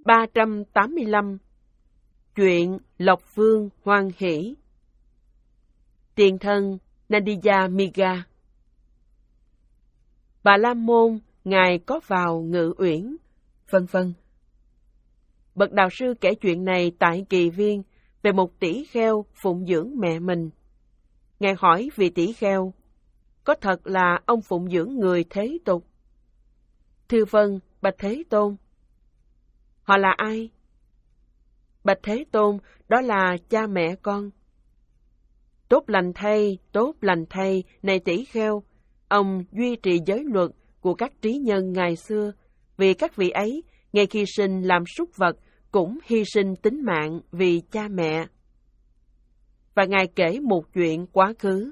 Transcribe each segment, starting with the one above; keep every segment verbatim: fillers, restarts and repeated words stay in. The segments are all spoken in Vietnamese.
ba trăm tám mươi lăm. Chuyện Lộc Vương hoan hỷ. Tiền thân Nandija Miga. Bà La Môn, ngài có vào Ngự Uyển, vân vân. Bậc đạo sư kể chuyện này tại Kỳ Viên về một tỷ kheo phụng dưỡng mẹ mình. Ngài hỏi vị tỷ kheo, có thật là ông phụng dưỡng người thế tục? Thưa vâng, bạch Thế Tôn. Họ là ai? Bạch Thế Tôn, đó là cha mẹ con. Tốt lành thay, tốt lành thay, này tỷ kheo, ông duy trì giới luật của các trí nhân ngày xưa, vì các vị ấy, ngay khi sinh làm súc vật, cũng hy sinh tính mạng vì cha mẹ. Và ngài kể một chuyện quá khứ.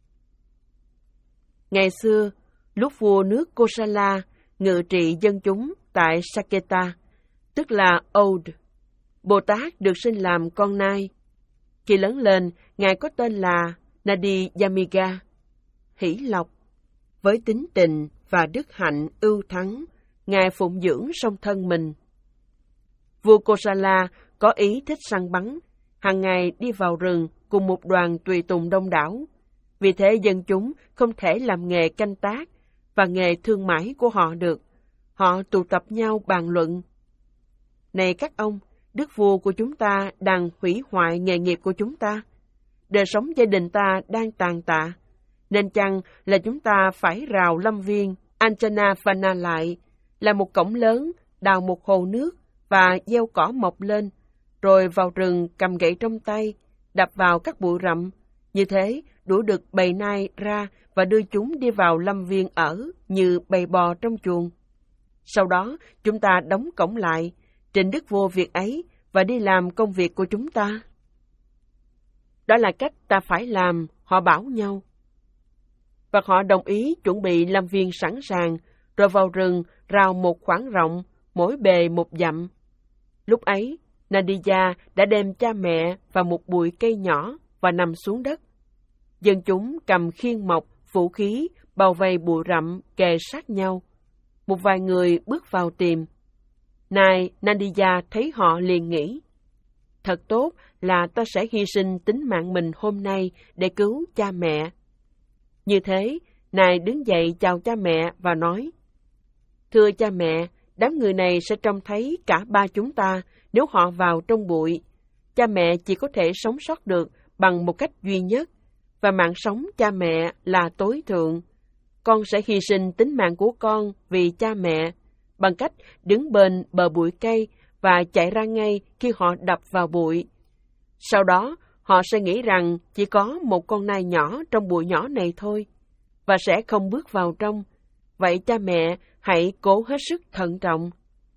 Ngày xưa, lúc vua nước Kosala ngự trị dân chúng tại Saketa, tức là Oud, Bồ Tát được sinh làm con nai. Khi lớn lên, ngài có tên là Nandija Miga, hỷ lộc. Với tính tình và đức hạnh ưu thắng, ngài phụng dưỡng song thân mình. Vua Kosala có ý thích săn bắn, hàng ngày đi vào rừng cùng một đoàn tùy tùng đông đảo. Vì thế dân chúng không thể làm nghề canh tác và nghề thương mại của họ được. Họ tụ tập nhau bàn luận. Này các ông, đức vua của chúng ta đang hủy hoại nghề nghiệp của chúng ta. Đời sống gia đình ta đang tàn tạ. Nên chăng là chúng ta phải rào lâm viên Anjanavana lại, là một cổng lớn, đào một hồ nước và gieo cỏ mọc lên, rồi vào rừng cầm gậy trong tay, đập vào các bụi rậm. Như thế, đuổi được bầy nai ra và đưa chúng đi vào lâm viên ở như bầy bò trong chuồng. Sau đó, chúng ta đóng cổng lại, trình đức vua việc ấy và đi làm công việc của chúng ta. Đó là cách ta phải làm, họ bảo nhau. Và họ đồng ý chuẩn bị lâm viên sẵn sàng, rồi vào rừng rào một khoảng rộng, mỗi bề một dặm. Lúc ấy, Nandija đã đem cha mẹ vào một bụi cây nhỏ và nằm xuống đất. Dân chúng cầm khiên mộc, vũ khí, bao vây bụi rậm kề sát nhau. Một vài người bước vào tìm. Này, Nandija thấy họ liền nghĩ, thật tốt là ta sẽ hy sinh tính mạng mình hôm nay để cứu cha mẹ. Như thế, Nài đứng dậy chào cha mẹ và nói, thưa cha mẹ, đám người này sẽ trông thấy cả ba chúng ta nếu họ vào trong bụi. Cha mẹ chỉ có thể sống sót được bằng một cách duy nhất, và mạng sống cha mẹ là tối thượng. Con sẽ hy sinh tính mạng của con vì cha mẹ, bằng cách đứng bên bờ bụi cây và chạy ra ngay khi họ đập vào bụi. Sau đó, họ sẽ nghĩ rằng chỉ có một con nai nhỏ trong bụi nhỏ này thôi, và sẽ không bước vào trong. Vậy cha mẹ hãy cố hết sức thận trọng.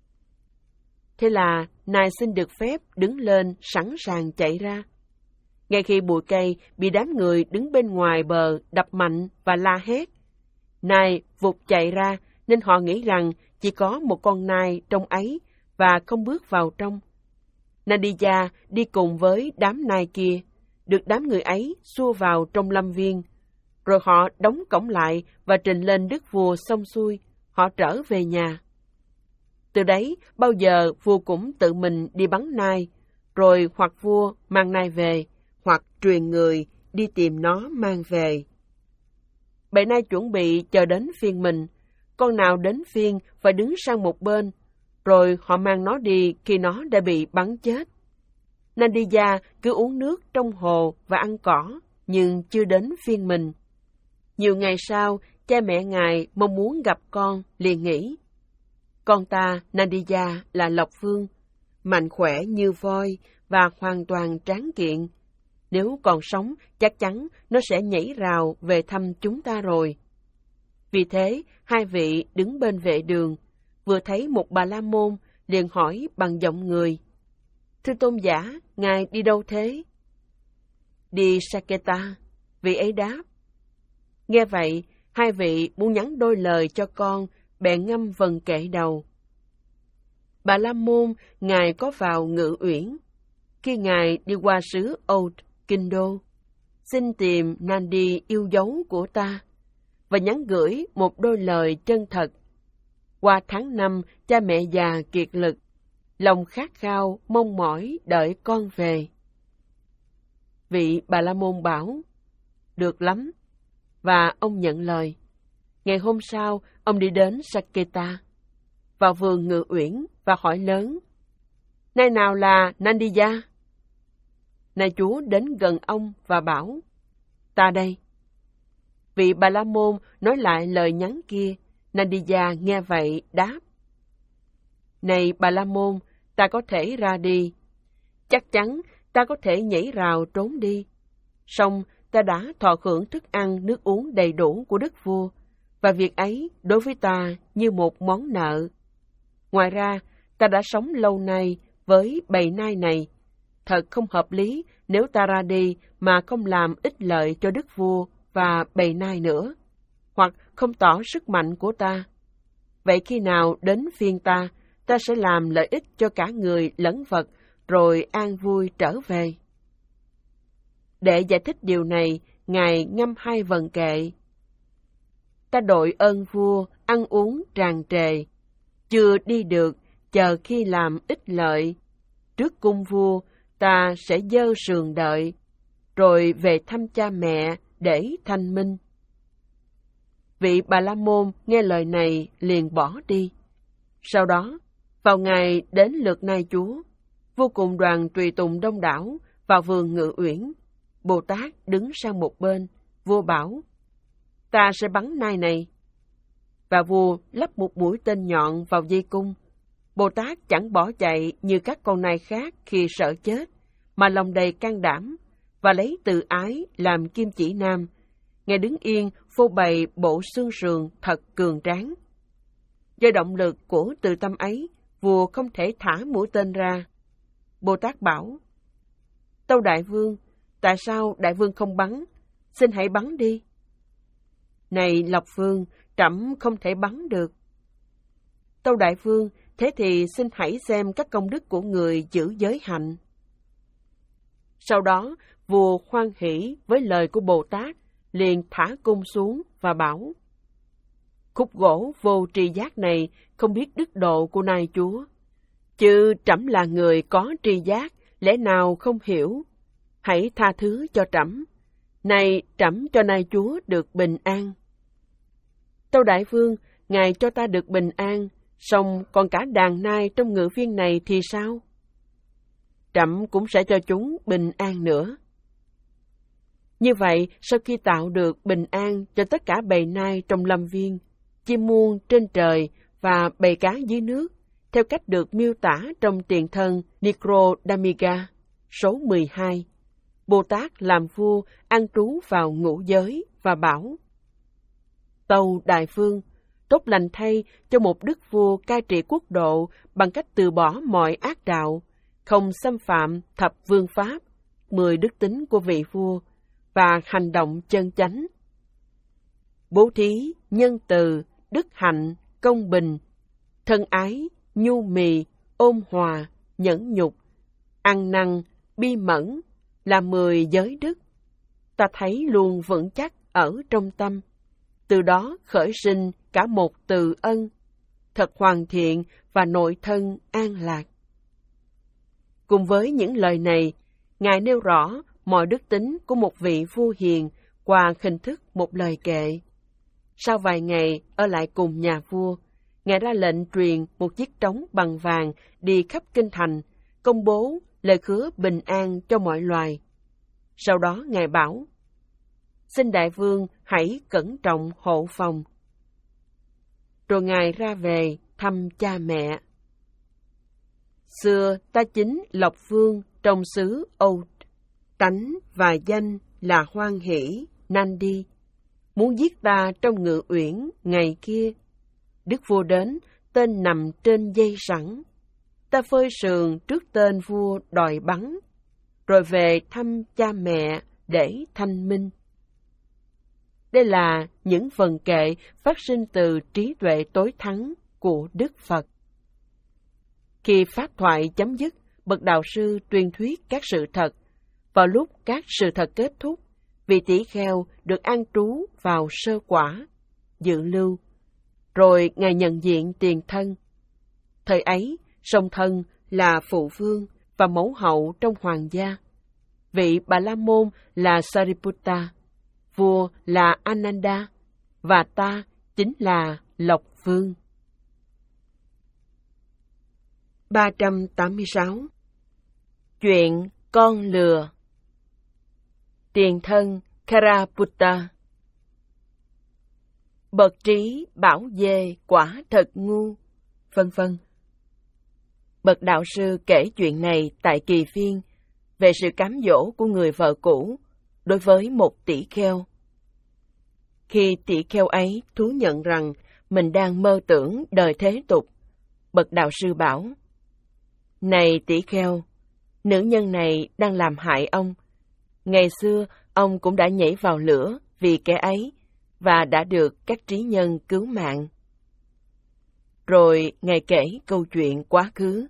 Thế là nai xin được phép đứng lên sẵn sàng chạy ra. Ngay khi bụi cây bị đám người đứng bên ngoài bờ đập mạnh và la hét, nai vụt chạy ra nên họ nghĩ rằng chỉ có một con nai trong ấy và không bước vào trong. Nandija đi cùng với đám nai kia, được đám người ấy xua vào trong lâm viên. Rồi họ đóng cổng lại và trình lên đức vua xong xuôi, họ trở về nhà. Từ đấy, bao giờ vua cũng tự mình đi bắn nai, rồi hoặc vua mang nai về, hoặc truyền người đi tìm nó mang về. Bầy nai chuẩn bị chờ đến phiên mình, con nào đến phiên phải đứng sang một bên, rồi họ mang nó đi khi nó đã bị bắn chết. Nandija cứ uống nước trong hồ và ăn cỏ, nhưng chưa đến phiên mình. Nhiều ngày sau, cha mẹ ngài mong muốn gặp con, liền nghĩ, con ta, Nandija, là Lộc Vương, mạnh khỏe như voi và hoàn toàn tráng kiện. Nếu còn sống, chắc chắn nó sẽ nhảy rào về thăm chúng ta rồi. Vì thế, hai vị đứng bên vệ đường, vừa thấy một bà la môn, liền hỏi bằng giọng người, thưa tôn giả, ngài đi đâu thế? Đi Saketa, vị ấy đáp. Nghe vậy, hai vị muốn nhắn đôi lời cho con, bèn ngâm vần kệ đầu. Bà la môn, ngài có vào Ngự Uyển. Khi ngài đi qua xứ Oud, kinh đô, xin tìm Nandi yêu dấu của ta, và nhắn gửi một đôi lời chân thật. Qua tháng năm, cha mẹ già kiệt lực, lòng khát khao, mong mỏi đợi con về. Vị Bà La Môn bảo, được lắm, và ông nhận lời. Ngày hôm sau, ông đi đến Saketa, vào vườn Ngự Uyển và hỏi lớn, nay nào là Nandiya? Nai chúa đến gần ông và bảo, ta đây. Vị Bà La Môn nói lại lời nhắn kia. Nandiya nghe vậy đáp, này Bà La Môn, ta có thể ra đi. Chắc chắn ta có thể nhảy rào trốn đi. Song ta đã thọ hưởng thức ăn, nước uống đầy đủ của đức vua, và việc ấy đối với ta như một món nợ. Ngoài ra, ta đã sống lâu nay với bầy nai này. Thật không hợp lý nếu ta ra đi mà không làm ích lợi cho đức vua và bầy nai nữa, hoặc không tỏ sức mạnh của ta. Vậy khi nào đến phiên ta, ta sẽ làm lợi ích cho cả người lẫn vật, rồi an vui trở về. Để giải thích điều này, Ngài ngâm hai vần kệ. Ta đội ơn vua, ăn uống tràn trề, chưa đi được, chờ khi làm ích lợi. Trước cung vua, ta sẽ dơ sườn đợi, rồi về thăm cha mẹ để thanh minh. Vị Bà La Môn nghe lời này liền bỏ đi. Sau đó, vào ngày đến lượt Nai chúa, vua cùng đoàn tùy tùng đông đảo vào vườn Ngự Uyển. Bồ Tát đứng sang một bên, vua bảo, ta sẽ bắn nai này. Và vua lắp một mũi tên nhọn vào dây cung. Bồ Tát chẳng bỏ chạy như các con nai khác khi sợ chết, mà lòng đầy can đảm, và lấy từ ái làm kim chỉ nam. Ngài đứng yên phô bày bộ xương sườn thật cường tráng. Do động lực của từ tâm ấy, vua không thể thả mũi tên ra. Bồ Tát bảo, tâu đại vương, tại sao đại vương không bắn? Xin hãy bắn đi. Này Lộc Vương, trẫm không thể bắn được. Tâu đại vương, thế thì xin hãy xem các công đức của người giữ giới hạnh. Sau đó, vua hoan hỷ với lời của Bồ Tát, liền thả cung xuống và bảo, khúc gỗ vô tri giác này không biết đức độ của Nai chúa. Chứ trẫm là người có tri giác, lẽ nào không hiểu? Hãy tha thứ cho trẫm. Này trẫm cho Nai chúa được bình an. Tâu đại vương, ngài cho ta được bình an, song còn cả đàn nai trong ngự viên này thì sao? Trẫm cũng sẽ cho chúng bình an nữa. Như vậy, sau khi tạo được bình an cho tất cả bầy nai trong lâm viên, chim muôn trên trời và bầy cá dưới nước, theo cách được miêu tả trong tiền thân Nikrodamika, số mười hai, Bồ Tát làm vua an trú vào ngũ giới và bảo, tâu đại vương, tốt lành thay cho một đức vua cai trị quốc độ bằng cách từ bỏ mọi ác đạo, không xâm phạm thập vương pháp, mười đức tính của vị vua, và hành động chân chánh. Bố thí, nhân từ, đức hạnh, công bình, thân ái, nhu mì, ôn hòa, nhẫn nhục, ăn năn, bi mẫn là mười giới đức. Ta thấy luôn vững chắc ở trong tâm, từ đó khởi sinh cả một từ ân, thật hoàn thiện và nội thân an lạc. Cùng với những lời này, Ngài nêu rõ mọi đức tính của một vị vua hiền qua hình thức một lời kệ. Sau vài ngày ở lại cùng nhà vua, Ngài ra lệnh truyền một chiếc trống bằng vàng đi khắp kinh thành, công bố lời hứa bình an cho mọi loài. Sau đó Ngài bảo, xin đại vương hãy cẩn trọng hộ phòng. Rồi Ngài ra về thăm cha mẹ. Xưa ta chính Lộc Vương trong xứ Âu, tánh và danh là hoan hỷ, Nandi, muốn giết ta trong ngự uyển ngày kia. Đức vua đến, tên nằm trên dây sẵn. Ta phơi sườn trước tên vua đòi bắn, rồi về thăm cha mẹ để thanh minh. Đây là những phần kệ phát sinh từ trí tuệ tối thắng của Đức Phật. Khi pháp thoại chấm dứt, bậc đạo sư tuyên thuyết các sự thật. Vào lúc các sự thật kết thúc, vị tỷ kheo được an trú vào sơ quả, dự lưu, rồi Ngài nhận diện tiền thân. Thời ấy, song thân là phụ vương và mẫu hậu trong hoàng gia. Vị Bà La Môn là Sariputta, vua là Ananda, và ta chính là Lộc Vương. ba trăm tám mươi sáu. Chuyện con lừa. Tiền thân Karaputta. Bậc trí bảo dê quả thật ngu, vân vân. Bậc đạo sư kể chuyện này tại kỳ phiên về sự cám dỗ của người vợ cũ đối với một tỷ kheo. Khi tỷ kheo ấy thú nhận rằng mình đang mơ tưởng đời thế tục, bậc đạo sư bảo: Này tỷ kheo, nữ nhân này đang làm hại ông. Ngày xưa ông cũng đã nhảy vào lửa vì kẻ ấy và đã được các trí nhân cứu mạng. Rồi Ngài kể câu chuyện quá khứ.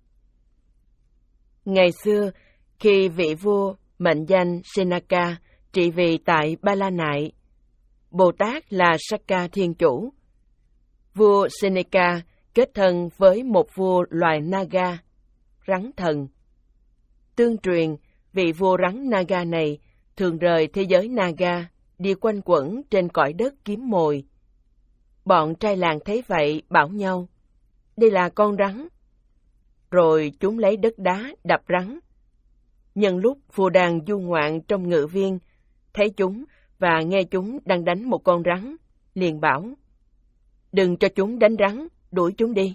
Ngày xưa, khi vị vua mệnh danh Senaka trị vì tại Ba La Nại, Bồ Tát là Sakka Thiên Chủ. Vua Senaka kết thân với một vua loài Naga, rắn thần. Tương truyền, vị vua rắn Naga này thường rời thế giới Naga, đi quanh quẩn trên cõi đất kiếm mồi. Bọn trai làng thấy vậy bảo nhau: Đây là con rắn. Rồi chúng lấy đất đá đập rắn. Nhân lúc vua đang du ngoạn trong ngự viên, thấy chúng và nghe chúng đang đánh một con rắn, liền bảo: Đừng cho chúng đánh rắn, đuổi chúng đi.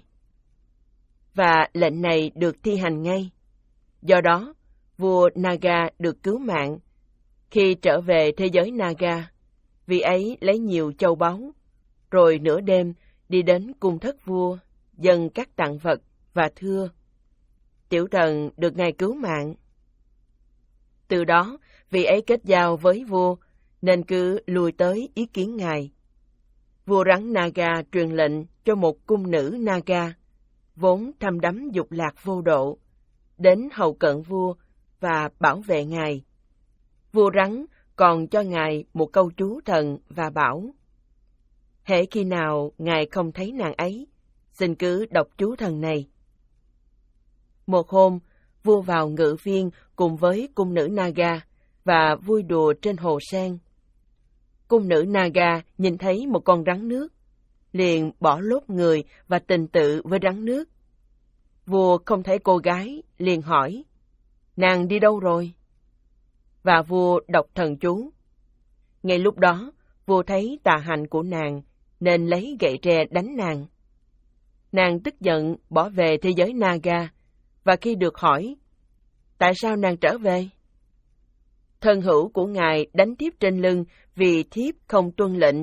Và lệnh này được thi hành ngay. Do đó, vua Naga được cứu mạng. Khi trở về thế giới Naga, vị ấy lấy nhiều châu báu, rồi nửa đêm đi đến cung thất vua, dâng các tặng vật và thưa: Tiểu thần được ngài cứu mạng. Từ đó, vị ấy kết giao với vua, nên cứ lui tới ý kiến ngài. Vua rắn Naga truyền lệnh cho một cung nữ Naga, vốn thăm đắm dục lạc vô độ, đến hầu cận vua và bảo vệ ngài. Vua rắn còn cho ngài một câu chú thần và bảo: Hễ khi nào ngài không thấy nàng ấy, xin cứ đọc chú thần này. Một hôm, vua vào ngự viên cùng với cung nữ Naga và vui đùa trên hồ sen. Cung nữ Naga nhìn thấy một con rắn nước, liền bỏ lốt người và tình tự với rắn nước. Vua không thấy cô gái, liền hỏi: Nàng đi đâu rồi? Và vua đọc thần chú. Ngay lúc đó, vua thấy tà hạnh của nàng, nên lấy gậy tre đánh nàng. Nàng tức giận bỏ về thế giới Naga, và khi được hỏi: Tại sao nàng trở về? Thân hữu của ngài đánh thiếp trên lưng vì thiếp không tuân lệnh.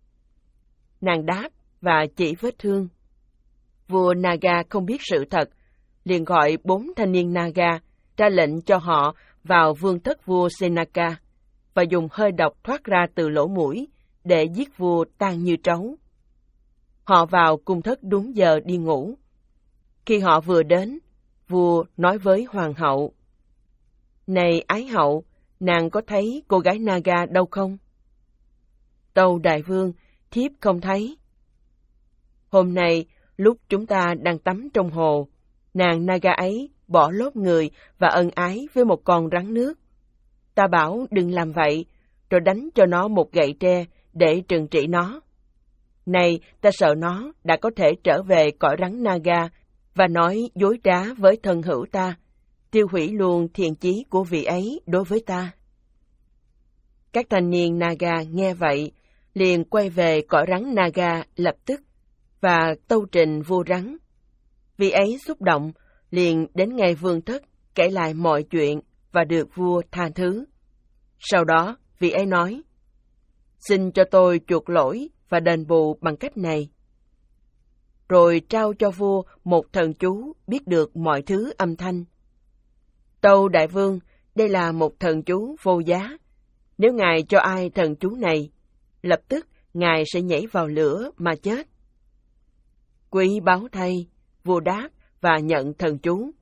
Nàng đáp và chỉ vết thương. Vua Naga không biết sự thật, liền gọi bốn thanh niên Naga, ra lệnh cho họ vào vương thất vua Senaka và dùng hơi độc thoát ra từ lỗ mũi để giết vua tan như trấu. Họ vào cung thất đúng giờ đi ngủ. Khi họ vừa đến, vua nói với hoàng hậu: Này ái hậu, nàng có thấy cô gái Naga đâu không? Tâu đại vương, thiếp không thấy. Hôm nay, lúc chúng ta đang tắm trong hồ, nàng Naga ấy bỏ lốt người và ân ái với một con rắn nước. Ta bảo đừng làm vậy, rồi đánh cho nó một gậy tre để trừng trị nó. Này, ta sợ nó đã có thể trở về cõi rắn Naga và nói dối trá với thân hữu ta, tiêu hủy luôn thiện chí của vị ấy đối với ta. Các thanh niên Naga nghe vậy, liền quay về cõi rắn Naga lập tức và tâu trình vua rắn. Vị ấy xúc động, liền đến ngay vương thất kể lại mọi chuyện và được vua tha thứ. Sau đó, vị ấy nói: Xin cho tôi chuộc lỗi và đền bù bằng cách này. Rồi trao cho vua một thần chú biết được mọi thứ âm thanh. Tâu đại vương, đây là một thần chú vô giá. Nếu ngài cho ai thần chú này, lập tức ngài sẽ nhảy vào lửa mà chết. Quý báu thay, vua đáp và nhận thần chú.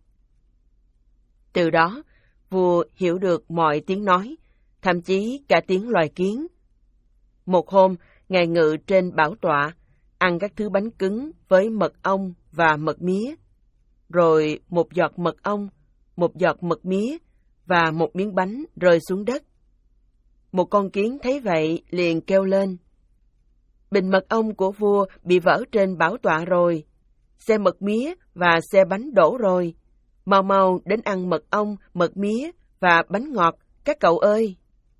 Từ đó, vua hiểu được mọi tiếng nói, thậm chí cả tiếng loài kiến. Một hôm, ngài ngự trên bảo tọa, ăn các thứ bánh cứng với mật ong và mật mía. rồi một giọt mật ong, một giọt mật mía và một miếng bánh rơi xuống đất. Một con kiến thấy vậy liền kêu lên: bình mật ong của vua bị vỡ trên bảo tọa rồi, xe mật mía và xe bánh đổ rồi, mau mau đến ăn mật ong, mật mía và bánh ngọt, các cậu ơi.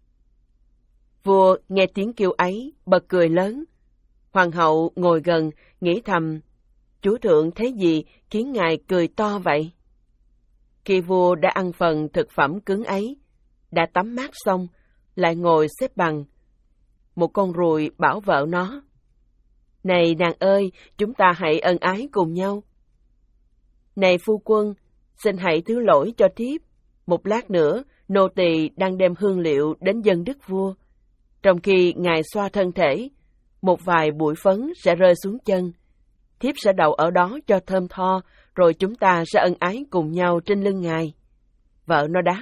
Vua nghe tiếng kêu ấy, bật cười lớn. Hoàng hậu ngồi gần, nghĩ thầm, chúa thượng thấy gì khiến ngài cười to vậy? Khi vua đã ăn phần thực phẩm cứng ấy, đã tắm mát xong, lại ngồi xếp bằng, một con ruồi bảo vợ nó: này nàng ơi, chúng ta hãy ân ái cùng nhau. Này phu quân, xin hãy thứ lỗi cho thiếp. Một lát nữa, nô tỳ đang đem hương liệu đến dâng đức vua. Trong khi ngài xoa thân thể, một vài bụi phấn sẽ rơi xuống chân. Thiếp sẽ đậu ở đó cho thơm tho, rồi chúng ta sẽ ân ái cùng nhau trên lưng ngài. Vợ nó đáp.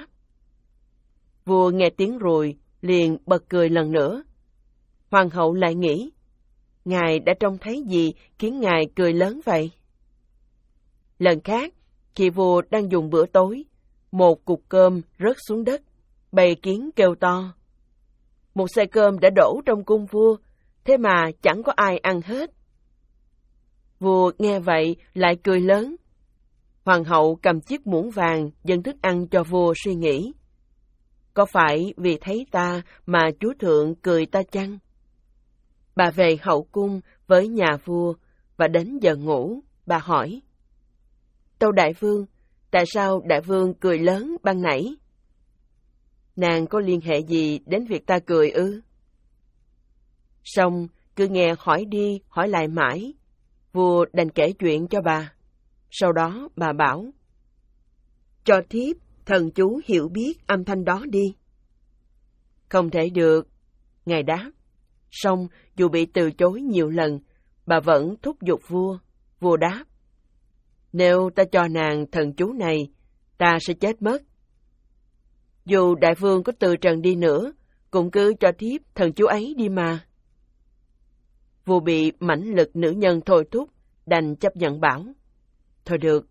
Vua nghe tiếng ruồi, liền bật cười lần nữa. Hoàng hậu lại nghĩ, ngài đã trông thấy gì khiến ngài cười lớn vậy? Lần khác, khi vua đang dùng bữa tối, một cục cơm rớt xuống đất, bầy kiến kêu to. Một xe cơm đã đổ trong cung vua, thế mà chẳng có ai ăn hết. Vua nghe vậy lại cười lớn. Hoàng hậu cầm chiếc muỗng vàng dâng thức ăn cho vua suy nghĩ. Có phải vì thấy ta mà chúa thượng cười ta chăng? Bà về hậu cung với nhà vua, và đến giờ ngủ, bà hỏi. Tâu đại vương, tại sao đại vương cười lớn ban nãy? Nàng có liên hệ gì đến việc ta cười ư? Xong, cứ nghe hỏi đi, hỏi lại mãi, vua đành kể chuyện cho bà. Sau đó bà bảo, cho thiếp, thần chú hiểu biết âm thanh đó đi. Không thể được, ngài đáp. Xong, dù bị từ chối nhiều lần, bà vẫn thúc giục vua. Vua đáp, nếu ta cho nàng thần chú này, ta sẽ chết mất. Dù đại vương có từ trần đi nữa, cũng cứ cho thiếp thần chú ấy đi mà. Vua bị mãnh lực nữ nhân thôi thúc, đành chấp nhận bảo. Thôi được.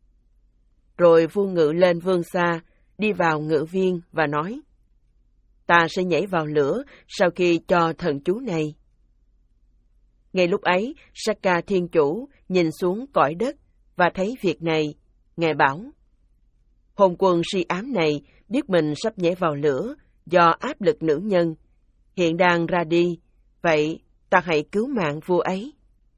Rồi vua ngự lên vương xa, đi vào ngự viên và nói, ta sẽ nhảy vào lửa sau khi cho thần chú này. Ngay lúc ấy, Sakka thiên chủ nhìn xuống cõi đất và thấy việc này, ngài bảo, hồn quân si ám này biết mình sắp nhảy vào lửa do áp lực nữ nhân, hiện đang ra đi, vậy ta hãy cứu mạng vua ấy.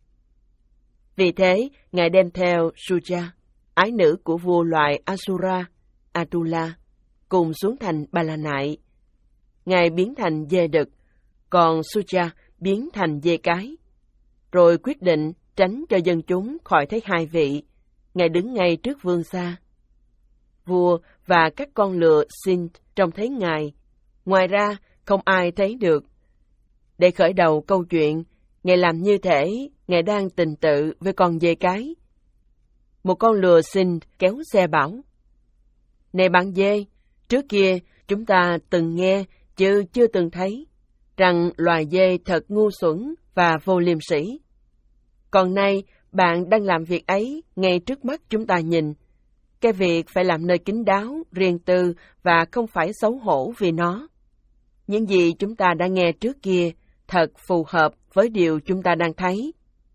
Vì thế, ngài đem theo Suja, ái nữ của vua loài Asura, Atula, cùng xuống thành Ba La Nại. Ngài biến thành dê đực, còn Suja biến thành dê cái. Rồi quyết định tránh cho dân chúng khỏi thấy hai vị, ngài đứng ngay trước vương xa. Vua và các con lừa Sindh trông thấy ngài, ngoài ra không ai thấy được. Để khởi đầu câu chuyện, ngài làm như thể ngài đang tình tự với con dê cái. Một con lừa Sindh kéo xe bảo, này bạn dê, trước kia chúng ta từng nghe chứ chưa từng thấy rằng loài dê thật ngu xuẩn và vô liêm sỉ. Còn nay bạn đang làm việc ấy ngay trước mắt chúng ta nhìn. Cái việc phải làm nơi kín đáo, riêng tư và không phải xấu hổ vì nó. Những gì chúng ta đã nghe trước kia thật phù hợp với điều chúng ta đang thấy.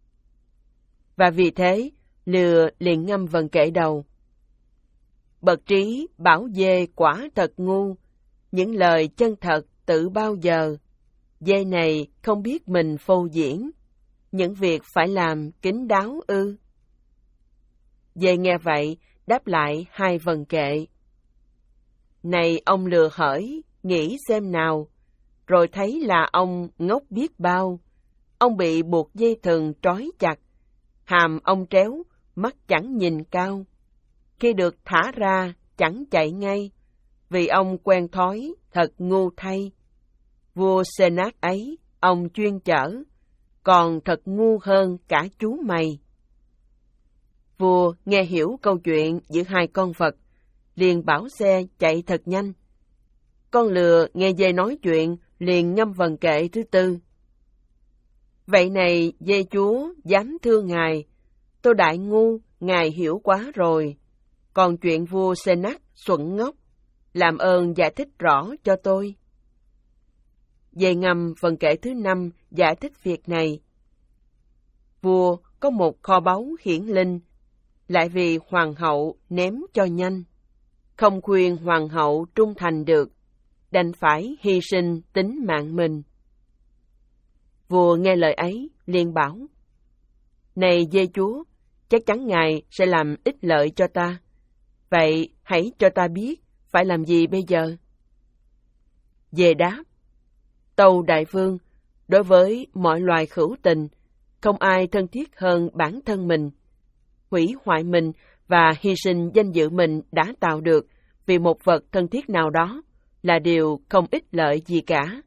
Và vì thế, lừa liền ngâm vần kệ đầu. Bậc trí bảo dê quả thật ngu, những lời chân thật tự bao giờ. Dê này không biết mình phô diễn, những việc phải làm kín đáo ư. Dê nghe vậy, đáp lại hai vần kệ. Này ông lừa hởi, nghĩ xem nào, rồi thấy là ông ngốc biết bao. Ông bị buộc dây thừng trói chặt, hàm ông tréo, mắt chẳng nhìn cao. Khi được thả ra, chẳng chạy ngay, vì ông quen thói, thật ngu thay. Vua Sennac ấy, ông chuyên chở, còn thật ngu hơn cả chú mày. Vua nghe hiểu câu chuyện giữa hai con vật, liền bảo xe chạy thật nhanh. Con lừa nghe dê nói chuyện, liền ngâm vần kệ thứ tư. Vậy này, dê chúa, dám thưa ngài, tôi đại ngu, ngài hiểu quá rồi. Còn chuyện vua Senac xuẩn ngốc, làm ơn giải thích rõ cho tôi. Về ngầm phần kể thứ năm giải thích việc này. Vua có một kho báu hiển linh, lại vì hoàng hậu ném cho nhanh. Không khuyên hoàng hậu trung thành được, đành phải hy sinh tính mạng mình. Vua nghe lời ấy, liền bảo: Này dê chúa, chắc chắn ngài sẽ làm ích lợi cho ta. Vậy hãy cho ta biết phải làm gì bây giờ. Dê đáp: Tâu đại vương, đối với mọi loài hữu tình, không ai thân thiết hơn bản thân mình. Hủy hoại mình và hy sinh danh dự mình đã tạo được vì một vật thân thiết nào đó là điều không ích lợi gì cả.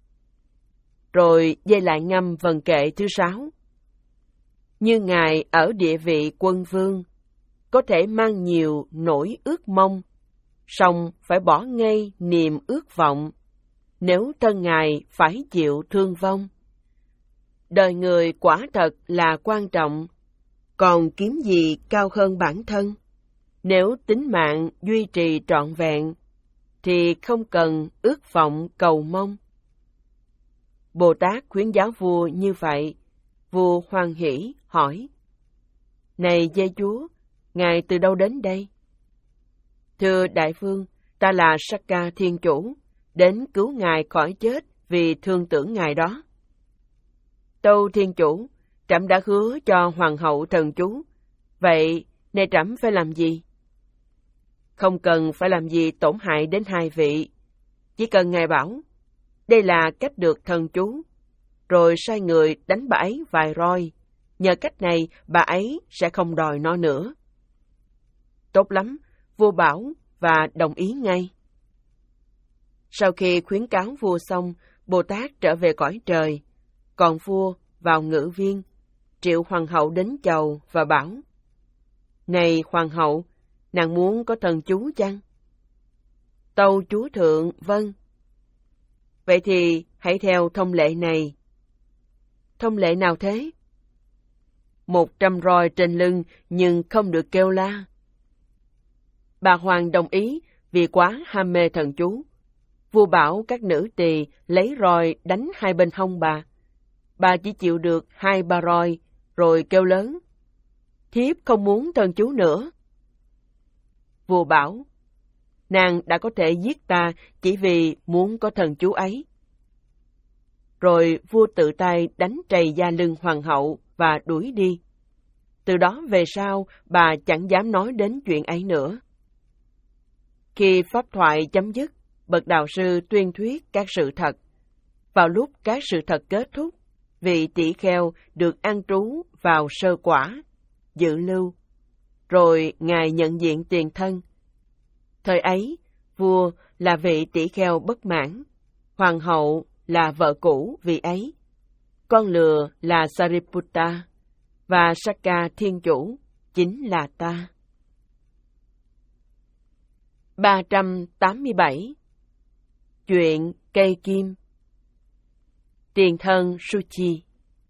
Rồi dê lại ngâm vần kệ thứ sáu. Như ngài ở địa vị quân vương, có thể mang nhiều nỗi ước mong, song phải bỏ ngay niềm ước vọng, nếu thân ngài phải chịu thương vong. Đời người quả thật là quan trọng, còn kiếm gì cao hơn bản thân? Nếu tính mạng duy trì trọn vẹn, thì không cần ước vọng cầu mong. Bồ Tát khuyến giáo vua như vậy. Vua hoan hỉ hỏi: Này dê chúa, ngài từ đâu đến đây? Thưa đại vương, ta là Sakka Thiên Chủ, đến cứu ngài khỏi chết vì thương tưởng ngài đó. Tâu Thiên Chủ, trẫm đã hứa cho hoàng hậu thần chú, vậy nay trẫm phải làm gì? Không cần phải làm gì tổn hại đến hai vị, chỉ cần ngài bảo đây là cách được thần chú, rồi sai người đánh bà ấy vài roi, nhờ cách này bà ấy sẽ không đòi nó nữa. Tốt lắm, vua bảo và đồng ý ngay. Sau khi khuyến cáo vua xong, Bồ Tát trở về cõi trời, còn vua vào ngự viên, triệu hoàng hậu đến chầu và bảo: Này hoàng hậu, nàng muốn có thần chú chăng? Tâu chúa thượng, vâng. Vậy thì hãy theo thông lệ này. Thông lệ nào thế? Một trăm roi trên lưng nhưng không được kêu la. Bà hoàng đồng ý vì quá ham mê thần chú. Vua bảo các nữ tỳ lấy roi đánh hai bên hông bà. Bà chỉ chịu được hai ba roi, rồi kêu lớn: Thiếp không muốn thần chú nữa. Vua bảo: Nàng đã có thể giết ta chỉ vì muốn có thần chú ấy. Rồi vua tự tay đánh trầy da lưng hoàng hậu và đuổi đi. Từ đó về sau, bà chẳng dám nói đến chuyện ấy nữa. Khi pháp thoại chấm dứt, bậc đạo sư tuyên thuyết các sự thật. Vào lúc các sự thật kết thúc, vị tỷ kheo được an trú vào sơ quả, dự lưu. Rồi ngài nhận diện tiền thân. Thời ấy, vua là vị tỷ kheo bất mãn, hoàng hậu là vợ cũ vị ấy, con lừa là Sariputta, và Sakka Thiên Chủ chính là ta. ba trăm tám mươi bảy. Chuyện cây kim. Tiền thân Suchi.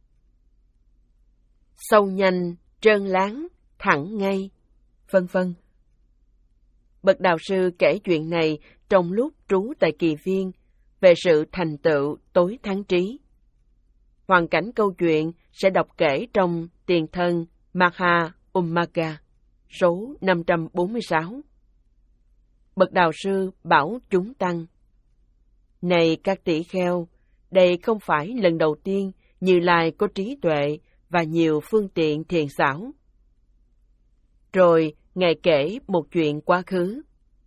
Sâu nhanh, trơn láng, thẳng ngay, vân vân. Bậc đạo sư kể chuyện này trong lúc trú tại Kỳ Viên về sự thành tựu tối thắng trí. Hoàn cảnh câu chuyện sẽ đọc kể trong Tiền thân Maha Ummaka, số năm trăm bốn mươi sáu. Bậc đạo sư bảo chúng tăng: Này các tỷ kheo, đây không phải lần đầu tiên Như Lai có trí tuệ và nhiều phương tiện thiền xảo. Rồi ngài kể một chuyện quá khứ.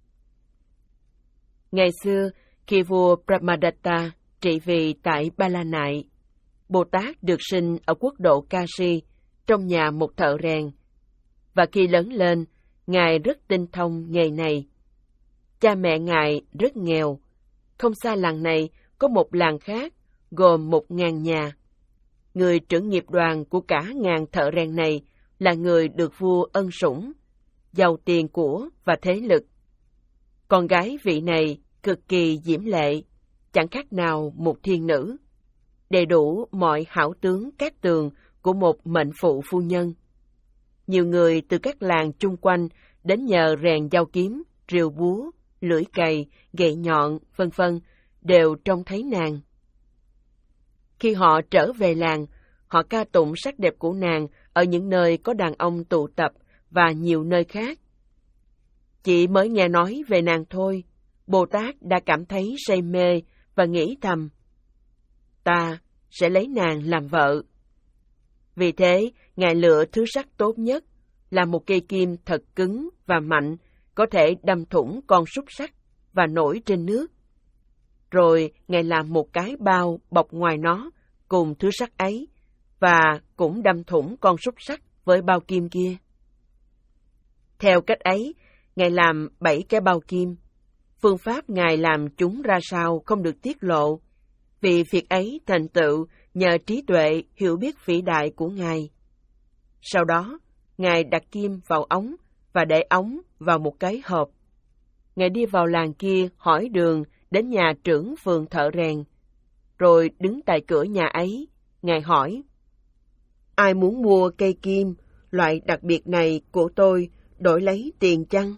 Ngày xưa, khi vua Brahmadatta trị vì tại Ba La Nại, Bồ Tát được sinh ở quốc độ Kashi trong nhà một thợ rèn, và khi lớn lên, ngài rất tinh thông nghề này. Cha mẹ ngài rất nghèo. Không xa làng này có một làng khác gồm một ngàn nhà. Người trưởng nghiệp đoàn của cả ngàn thợ rèn này là người được vua ân sủng, giàu tiền của và thế lực. Con gái vị này cực kỳ diễm lệ, chẳng khác nào một thiên nữ, đầy đủ mọi hảo tướng cát tường của một mệnh phụ phu nhân. nhiều người từ các làng chung quanh đến nhờ rèn dao kiếm, rìu búa, lưỡi cày, gậy nhọn, vân vân đều trông thấy nàng. Khi họ trở về làng, họ ca tụng sắc đẹp của nàng ở những nơi có đàn ông tụ tập và nhiều nơi khác. Chỉ mới nghe nói về nàng thôi, Bồ Tát đã cảm thấy say mê và nghĩ thầm, ta sẽ lấy nàng làm vợ. Vì thế, Ngài lựa thứ sắt tốt nhất là một cây kim thật cứng và mạnh, có thể đâm thủng con súc sắt và nổi trên nước. Rồi Ngài làm một cái bao bọc ngoài nó cùng thứ sắt ấy, và cũng đâm thủng con súc sắt với bao kim kia. Theo cách ấy, Ngài làm bảy cái bao kim. Phương pháp Ngài làm chúng ra sao không được tiết lộ, vì việc ấy thành tựu nhờ trí tuệ hiểu biết vĩ đại của Ngài. Sau đó, Ngài đặt kim vào ống và để ống vào một cái hộp. Ngài đi vào làng kia hỏi đường đến nhà trưởng phường thợ rèn. Rồi đứng tại cửa nhà ấy, Ngài hỏi, ai muốn mua cây kim, loại đặc biệt này của tôi, đổi lấy tiền chăng?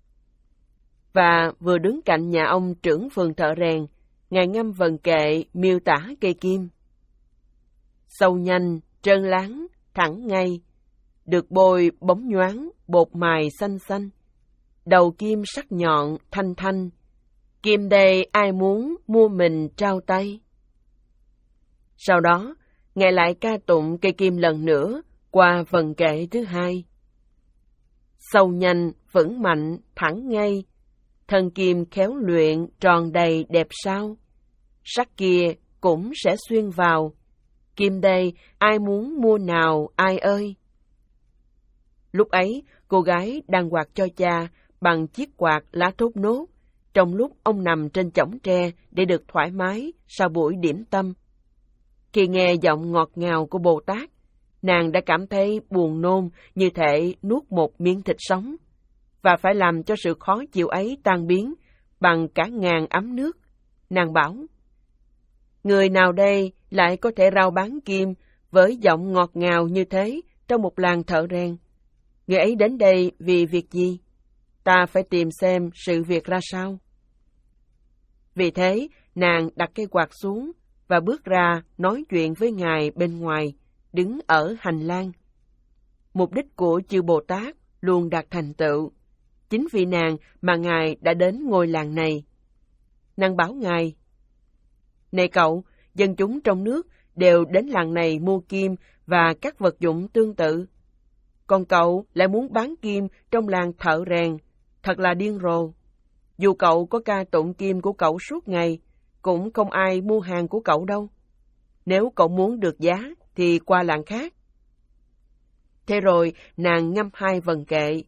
Và vừa đứng cạnh nhà ông trưởng phường thợ rèn, Ngài ngâm vần kệ miêu tả cây kim. Sâu nhanh, trơn láng, thẳng ngay, được bôi bóng nhoáng, bột mài xanh xanh, đầu kim sắc nhọn, thanh thanh, kim đây ai muốn mua mình trao tay. Sau đó, Ngài lại ca tụng cây kim lần nữa qua vần kệ thứ hai. Sâu nhanh, vững mạnh, thẳng ngay, thân kim khéo luyện, tròn đầy đẹp sao. Sắc kia cũng sẽ xuyên vào, kim đây ai muốn mua nào ai ơi. Lúc ấy, cô gái đang quạt cho cha bằng chiếc quạt lá thốt nốt, trong lúc ông nằm trên chõng tre để được thoải mái sau buổi điểm tâm. Khi nghe giọng ngọt ngào của Bồ Tát, nàng đã cảm thấy buồn nôn như thể nuốt một miếng thịt sống, và phải làm cho sự khó chịu ấy tan biến bằng cả ngàn ấm nước. Nàng bảo, người nào đây lại có thể rao bán kim với giọng ngọt ngào như thế trong một làng thợ rèn? Người ấy đến đây vì việc gì? Ta phải tìm xem sự việc ra sao. Vì thế, nàng đặt cây quạt xuống và bước ra nói chuyện với Ngài bên ngoài, đứng ở hành lang. Mục đích của chư Bồ Tát luôn đạt thành tựu. Chính vì nàng mà Ngài đã đến ngôi làng này. Nàng bảo Ngài, này cậu, dân chúng trong nước đều đến làng này mua kim và các vật dụng tương tự. Còn cậu lại muốn bán kim trong làng thợ rèn, thật là điên rồ. Dù cậu có ca tụng kim của cậu suốt ngày, cũng không ai mua hàng của cậu đâu. Nếu cậu muốn được giá, thì qua làng khác. Thế rồi, nàng ngâm hai vần kệ.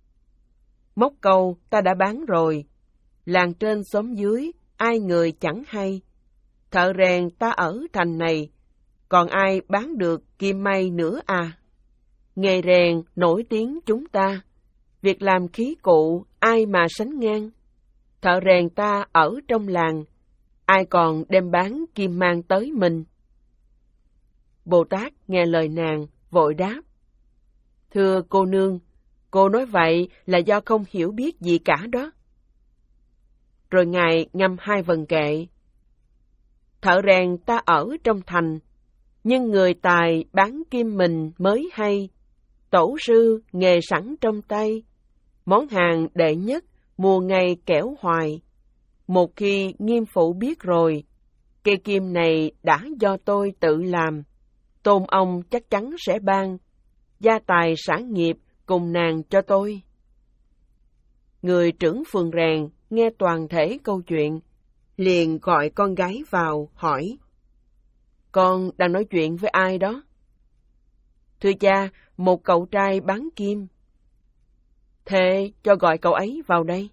Móc câu ta đã bán rồi, làng trên xóm dưới, ai người chẳng hay. Thợ rèn ta ở thành này, còn ai bán được kim may nữa à? Nghề rèn nổi tiếng chúng ta, việc làm khí cụ ai mà sánh ngang. Thợ rèn ta ở trong làng, ai còn đem bán kim mang tới mình. Bồ Tát nghe lời nàng, vội đáp, thưa cô nương, cô nói vậy là do không hiểu biết gì cả đó. Rồi Ngài ngâm hai vần kệ. Thợ rèn ta ở trong thành, nhưng người tài bán kim mình mới hay. Tổ sư nghề sẵn trong tay, món hàng đệ nhất mua ngay kẻo hoài. Một khi nghiêm phụ biết rồi, cây kim này đã do tôi tự làm, tôn ông chắc chắn sẽ ban, gia tài sản nghiệp cùng nàng cho tôi. Người trưởng phường rèn nghe toàn thể câu chuyện, liền gọi con gái vào hỏi, con đang nói chuyện với ai đó? Thưa cha, một cậu trai bán kim. Thế cho gọi cậu ấy vào đây.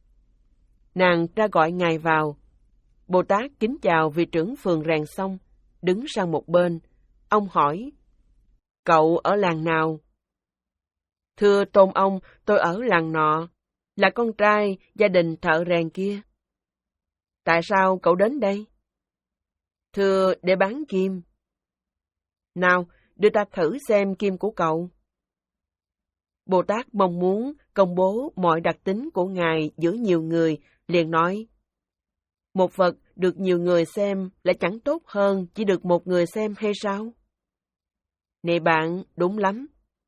Nàng ra gọi Ngài vào. Bồ Tát kính chào vị trưởng phường rèn xong, đứng sang một bên. Ông hỏi, cậu ở làng nào? Thưa tôn ông, tôi ở làng nọ, là con trai gia đình thợ rèn kia. Tại sao cậu đến đây? Thưa, để bán kim. Nào, đưa ta thử xem kim của cậu. Bồ Tát mong muốn công bố mọi đặc tính của Ngài giữa nhiều người, liền nói, một vật được nhiều người xem lại chẳng tốt hơn chỉ được một người xem hay sao? Này bạn, đúng lắm.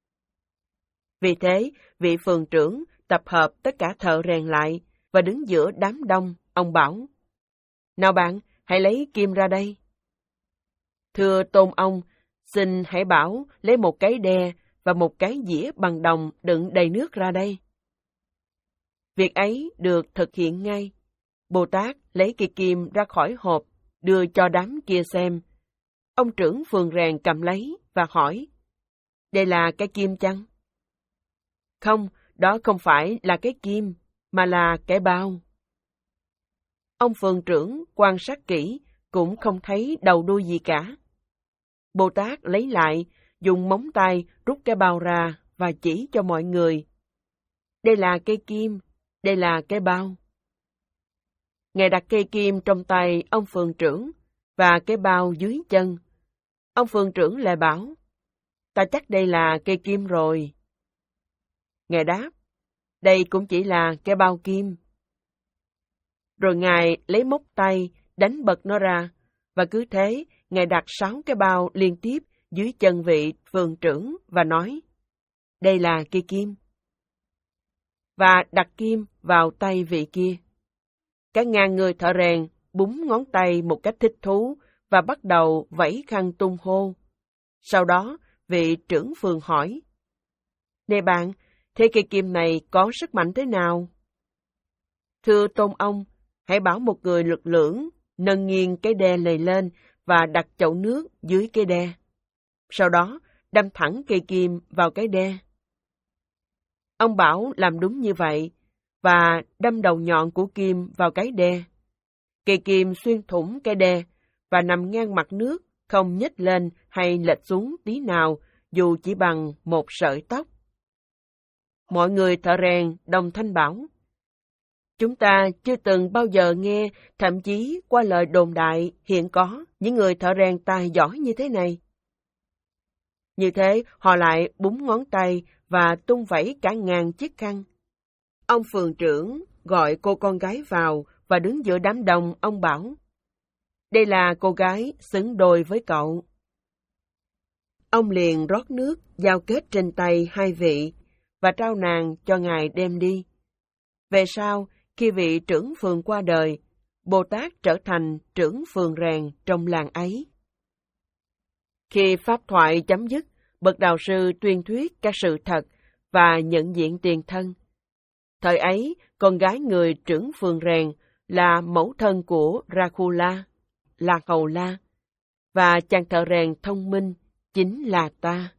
Vì thế, vị phường trưởng tập hợp tất cả thợ rèn lại và đứng giữa đám đông, ông bảo, nào bạn, hãy lấy kim ra đây. Thưa tôn ông, xin hãy bảo lấy một cái đe và một cái dĩa bằng đồng đựng đầy nước ra đây. Việc ấy được thực hiện ngay. Bồ Tát lấy cây kim ra khỏi hộp, đưa cho đám kia xem. Ông trưởng phường rèn cầm lấy và hỏi, đây là cái kim chăng? Không, đó không phải là cái kim, mà là cái bao. Ông phường trưởng quan sát kỹ, cũng không thấy đầu đuôi gì cả. Bồ Tát lấy lại, dùng móng tay rút cái bao ra và chỉ cho mọi người. Đây là cây kim, đây là cái bao. Ngài đặt cây kim trong tay ông phường trưởng và cái bao dưới chân. Ông phường trưởng lại bảo, ta chắc đây là cây kim rồi. Ngài đáp, đây cũng chỉ là cái bao kim. Rồi Ngài lấy móc tay, đánh bật nó ra, và cứ thế, Ngài đặt sáu cái bao liên tiếp dưới chân vị phường trưởng và nói, đây là cây kim. Và đặt kim vào tay vị kia. Cả ngàn người thợ rèn búng ngón tay một cách thích thú và bắt đầu vẫy khăn tung hô. Sau đó, vị trưởng phường hỏi, này bạn, thế cây kim này có sức mạnh thế nào? Thưa tôn ông, hãy bảo một người lực lưỡng nâng nghiêng cái đe này lên và đặt chậu nước dưới cái đe. Sau đó, đâm thẳng cây kim vào cái đe. Ông bảo làm đúng như vậy, và đâm đầu nhọn của kim vào cái đe. Cây kim xuyên thủng cái đe và nằm ngang mặt nước, không nhích lên hay lệch xuống tí nào, dù chỉ bằng một sợi tóc. Mọi người thợ rèn đồng thanh bảo, chúng ta chưa từng bao giờ nghe, thậm chí qua lời đồn đại hiện có những người thợ rèn tài giỏi như thế này. Như thế, họ lại búng ngón tay và tung vẩy cả ngàn chiếc khăn. Ông phường trưởng gọi cô con gái vào và đứng giữa đám đông, ông bảo, đây là cô gái xứng đôi với cậu. Ông liền rót nước, giao kết trên tay hai vị và trao nàng cho Ngài đem đi. Về sau, khi vị trưởng phường qua đời, Bồ Tát trở thành trưởng phường rèn trong làng ấy. Khi pháp thoại chấm dứt, bậc đạo sư tuyên thuyết các sự thật và nhận diện tiền thân. Thời ấy, con gái người trưởng phường rèn là mẫu thân của Rahula, là Hầu La, và chàng thợ rèn thông minh chính là ta.